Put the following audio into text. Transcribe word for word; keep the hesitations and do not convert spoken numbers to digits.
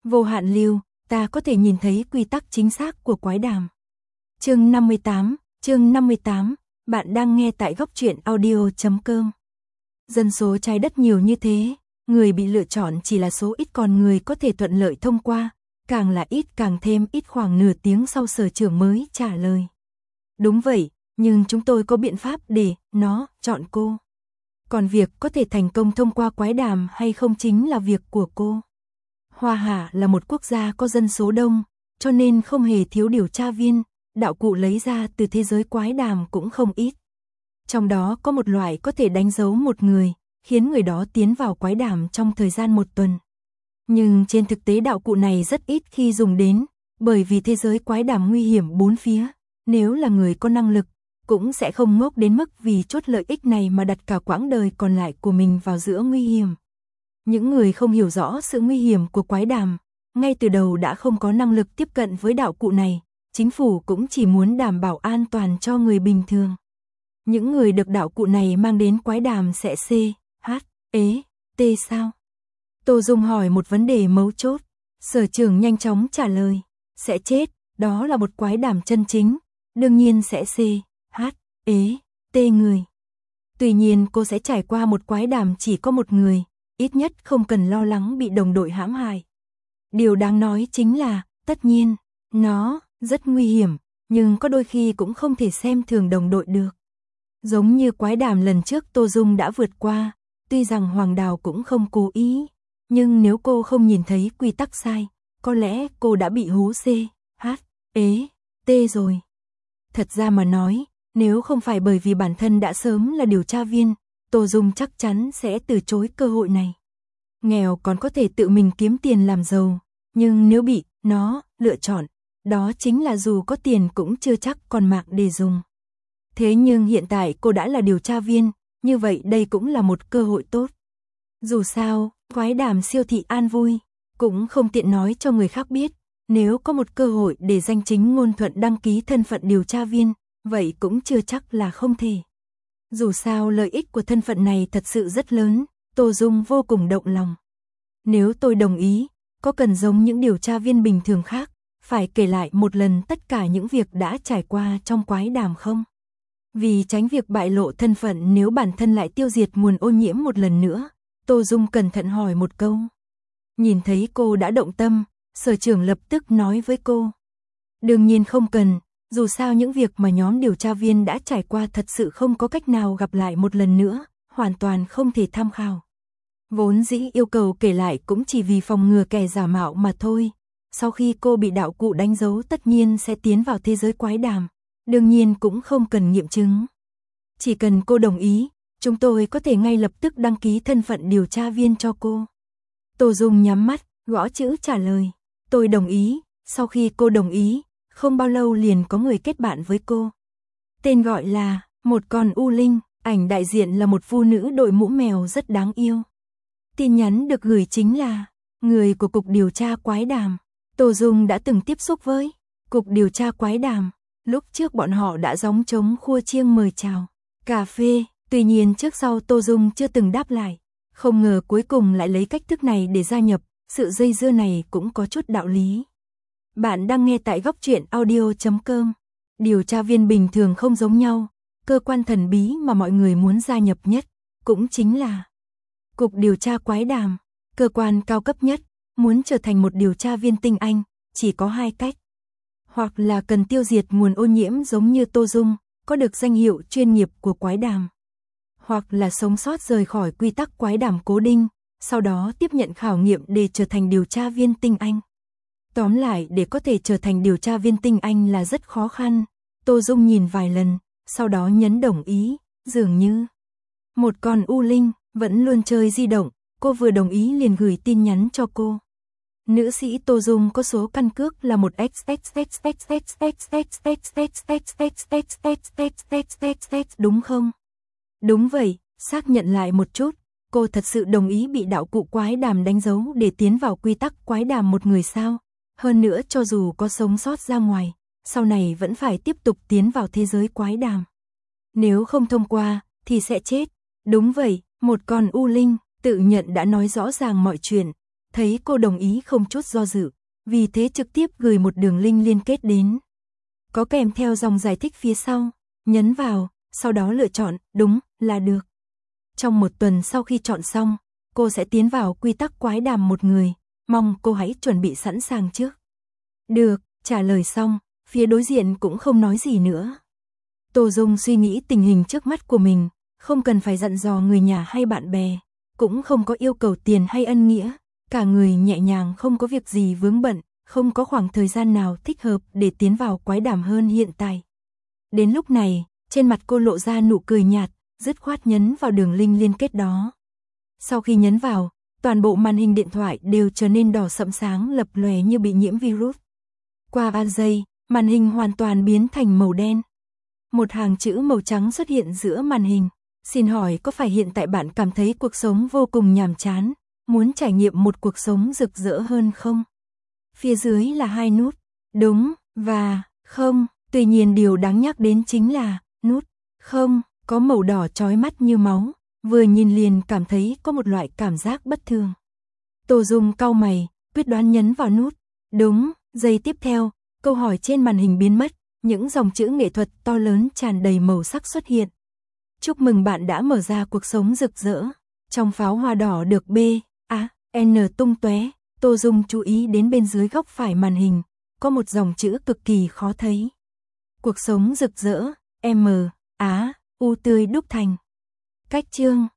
Vô hạn lưu, ta có thể nhìn thấy quy tắc chính xác của quái đàm. Chương năm mươi tám, chương năm mươi tám, bạn đang nghe tại góc truyện audio chấm com. Dân số trái đất nhiều như thế, người bị lựa chọn chỉ là số ít, còn người có thể thuận lợi thông qua, càng là ít, càng thêm ít. Khoảng nửa tiếng sau sở trưởng mới trả lời. Đúng vậy, nhưng chúng tôi có biện pháp để nó chọn cô. Còn việc có thể thành công thông qua quái đàm hay không chính là việc của cô. Hoa Hạ là một quốc gia có dân số đông, cho nên không hề thiếu điều tra viên, đạo cụ lấy ra từ thế giới quái đàm cũng không ít. Trong đó có một loại có thể đánh dấu một người, khiến người đó tiến vào quái đàm trong thời gian một tuần. Nhưng trên thực tế đạo cụ này rất ít khi dùng đến, bởi vì thế giới quái đàm nguy hiểm bốn phía. Nếu là người có năng lực, cũng sẽ không ngốc đến mức vì chốt lợi ích này mà đặt cả quãng đời còn lại của mình vào giữa nguy hiểm. Những người không hiểu rõ sự nguy hiểm của quái đàm, ngay từ đầu đã không có năng lực tiếp cận với đạo cụ này, chính phủ cũng chỉ muốn đảm bảo an toàn cho người bình thường. Những người được đạo cụ này mang đến quái đàm sẽ C, H, E, T sao? Tô Dung hỏi một vấn đề mấu chốt, sở trưởng nhanh chóng trả lời, sẽ chết, đó là một quái đàm chân chính, đương nhiên sẽ C, H, E, T người. Tuy nhiên cô sẽ trải qua một quái đàm chỉ có một người, ít nhất không cần lo lắng bị đồng đội hãm hại. Điều đáng nói chính là, tất nhiên, nó rất nguy hiểm, nhưng có đôi khi cũng không thể xem thường đồng đội được. Giống như quái đàm lần trước Tô Dung đã vượt qua, tuy rằng Hoàng Đào cũng không cố ý, nhưng nếu cô không nhìn thấy quy tắc sai, có lẽ cô đã bị hú C, H, E, T rồi. Thật ra mà nói, nếu không phải bởi vì bản thân đã sớm là điều tra viên, Tô Dung chắc chắn sẽ từ chối cơ hội này. Nghèo còn có thể tự mình kiếm tiền làm giàu, nhưng nếu bị nó lựa chọn, đó chính là dù có tiền cũng chưa chắc còn mạng để dùng. Thế nhưng hiện tại cô đã là điều tra viên, như vậy đây cũng là một cơ hội tốt. Dù sao, quái đàm siêu thị an vui, cũng không tiện nói cho người khác biết, nếu có một cơ hội để danh chính ngôn thuận đăng ký thân phận điều tra viên, vậy cũng chưa chắc là không thể. Dù sao lợi ích của thân phận này thật sự rất lớn, Tô Dung vô cùng động lòng. Nếu tôi đồng ý, có cần giống những điều tra viên bình thường khác, phải kể lại một lần tất cả những việc đã trải qua trong quái đàm không? Vì tránh việc bại lộ thân phận nếu bản thân lại tiêu diệt nguồn ô nhiễm một lần nữa, Tô Dung cẩn thận hỏi một câu. Nhìn thấy cô đã động tâm, sở trưởng lập tức nói với cô. Đương nhiên không cần, dù sao những việc mà nhóm điều tra viên đã trải qua thật sự không có cách nào gặp lại một lần nữa, hoàn toàn không thể tham khảo. Vốn dĩ yêu cầu kể lại cũng chỉ vì phòng ngừa kẻ giả mạo mà thôi. Sau khi cô bị đạo cụ đánh dấu tất nhiên sẽ tiến vào thế giới quái đàm, đương nhiên cũng không cần nghiệm chứng. Chỉ cần cô đồng ý, chúng tôi có thể ngay lập tức đăng ký thân phận điều tra viên cho cô. Tô Dung nhắm mắt, gõ chữ trả lời. Tôi đồng ý. Sau khi cô đồng ý, không bao lâu liền có người kết bạn với cô. Tên gọi là một con U Linh, ảnh đại diện là một phụ nữ đội mũ mèo rất đáng yêu. Tin nhắn được gửi chính là người của Cục Điều tra Quái Đàm. Tô Dung đã từng tiếp xúc với Cục Điều tra Quái Đàm. Lúc trước bọn họ đã gióng trống khua chiêng mời chào cà phê, tuy nhiên trước sau Tô Dung chưa từng đáp lại. Không ngờ cuối cùng lại lấy cách thức này để gia nhập, sự dây dưa này cũng có chút đạo lý. Bạn đang nghe tại góc truyện audio chấm com. Điều tra viên bình thường không giống nhau, cơ quan thần bí mà mọi người muốn gia nhập nhất, cũng chính là Cục Điều tra Quái Đàm, cơ quan cao cấp nhất. Muốn trở thành một điều tra viên tinh anh, chỉ có hai cách. Hoặc là cần tiêu diệt nguồn ô nhiễm giống như Tô Dung, có được danh hiệu chuyên nghiệp của quái đàm. Hoặc là sống sót rời khỏi quy tắc quái đàm cố định, sau đó tiếp nhận khảo nghiệm để trở thành điều tra viên tinh anh. Tóm lại, để có thể trở thành điều tra viên tinh anh là rất khó khăn. Tô Dung nhìn vài lần, sau đó nhấn đồng ý, dường như một con U Linh vẫn luôn chơi di động, cô vừa đồng ý liền gửi tin nhắn cho cô. Nữ sĩ Tô Dung có số căn cước là một đúng không? Đúng vậy, xác nhận lại một chút, cô thật sự đồng ý bị đạo cụ quái đàm đánh dấu để tiến vào quy tắc quái đàm một người sao? Hơn nữa cho dù có sống sót ra ngoài, sau này vẫn phải tiếp tục tiến vào thế giới quái đàm. Nếu không thông qua, thì sẽ chết. Đúng vậy, một con U Linh, tự nhận đã nói rõ ràng mọi chuyện. thấy cô đồng ý không chút do dự, vì thế trực tiếp gửi một đường link liên kết đến. Có kèm theo dòng giải thích phía sau, nhấn vào, sau đó lựa chọn, đúng, là được. Trong một tuần sau khi chọn xong, cô sẽ tiến vào quy tắc quái đàm một người, mong cô hãy chuẩn bị sẵn sàng trước. Được, trả lời xong, phía đối diện cũng không nói gì nữa. Tô Dung suy nghĩ tình hình trước mắt của mình, không cần phải dặn dò người nhà hay bạn bè, cũng không có yêu cầu tiền hay ân nghĩa, cả người nhẹ nhàng không có việc gì vướng bận, không có khoảng thời gian nào thích hợp để tiến vào quái đàm hơn hiện tại. Đến lúc này, trên mặt cô lộ ra nụ cười nhạt, dứt khoát nhấn vào đường link liên kết đó. Sau khi nhấn vào, toàn bộ màn hình điện thoại đều trở nên đỏ sẫm sáng lập lòe như bị nhiễm virus. Qua ba giây, màn hình hoàn toàn biến thành màu đen. Một hàng chữ màu trắng xuất hiện giữa màn hình. Xin hỏi có phải hiện tại bạn cảm thấy cuộc sống vô cùng nhàm chán, muốn trải nghiệm một cuộc sống rực rỡ hơn không? Phía dưới là hai nút, đúng và không. Tuy nhiên điều đáng nhắc đến chính là nút không có màu đỏ chói mắt như máu, vừa nhìn liền cảm thấy có một loại cảm giác bất thường. Tô Dung cau mày, quyết đoán nhấn vào nút đúng. Giây tiếp theo, câu hỏi trên màn hình biến mất, những dòng chữ nghệ thuật to lớn tràn đầy màu sắc xuất hiện. Chúc mừng bạn đã mở ra cuộc sống rực rỡ. Trong pháo hoa đỏ được B, A, N tung tóe, Tô Dung chú ý đến bên dưới góc phải màn hình, có một dòng chữ cực kỳ khó thấy. Cuộc sống rực rỡ, M, Á, U tươi đúc thành. Cách chương